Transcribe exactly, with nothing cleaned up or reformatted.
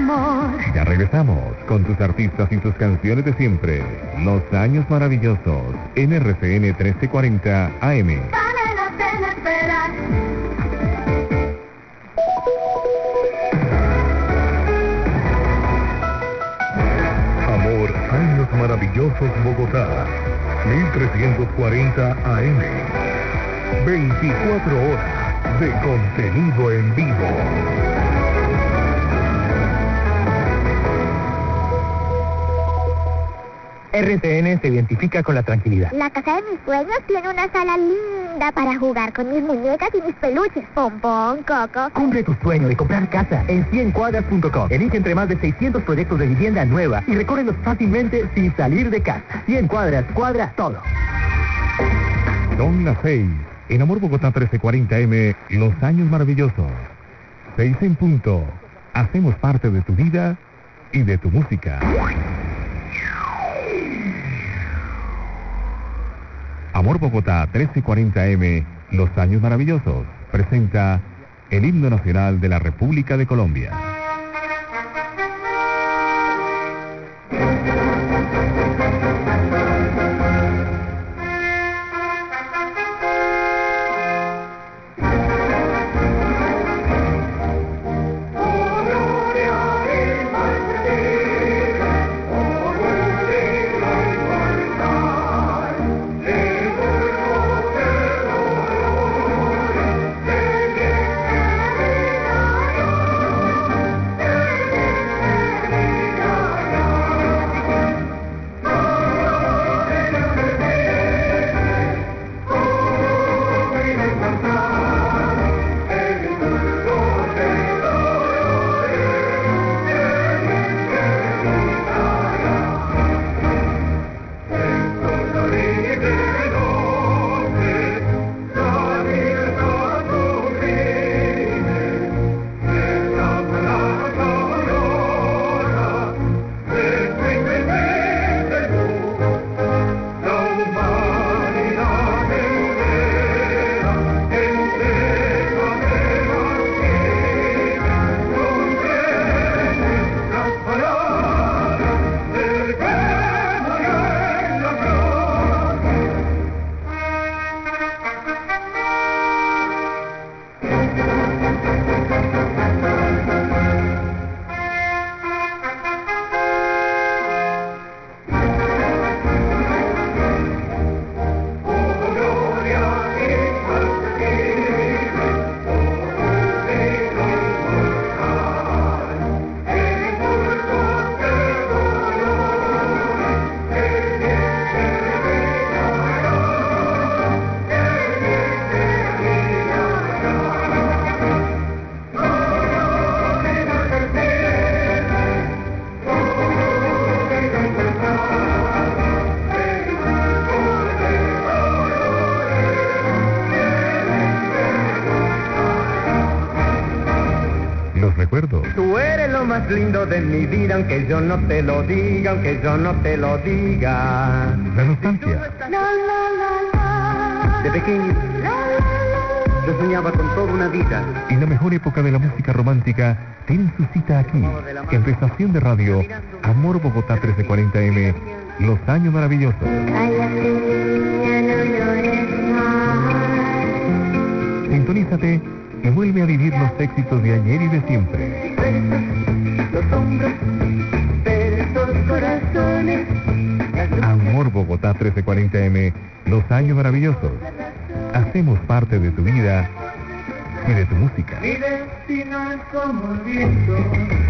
amor. Ya regresamos con tus artistas y tus canciones de siempre. Los años maravillosos en R C N trece cuarenta A M. Vale la pena esperar. Amor, años maravillosos Bogotá, mil trescientos cuarenta A M. veinticuatro horas de contenido en vivo. R T N se identifica con la tranquilidad. La casa de mis sueños tiene una sala linda para jugar con mis muñecas y mis peluches. Pompón, Coco. Cumple tu sueño de comprar casa en cien cuadras punto com. Elige entre más de seiscientos proyectos de vivienda nueva y recórrelos fácilmente sin salir de casa. cien cuadras, cuadra todo. Son las seis. En Amor Bogotá trece cuarenta A M, los años maravillosos. Seis en punto. Hacemos parte de tu vida y de tu música. Amor Bogotá trece cuarenta A M, los años maravillosos, presenta el himno nacional de la República de Colombia. Tú eres lo más lindo de mi vida, aunque yo no te lo diga, aunque yo no te lo diga. La nostalgia. De pequeño, yo soñaba con toda una vida. Y la mejor época de la música romántica tienen su cita aquí, en tu estación de radio, Amor Bogotá trece cuarenta A M, los años maravillosos. Sintonízate y vuelve a vivir los éxitos de ayer y de siempre. Los hombros de estos corazones. Amor Bogotá trece cuarenta A M, los años maravillosos. Hacemos parte de tu vida y de tu música. Mi destino es como el viento.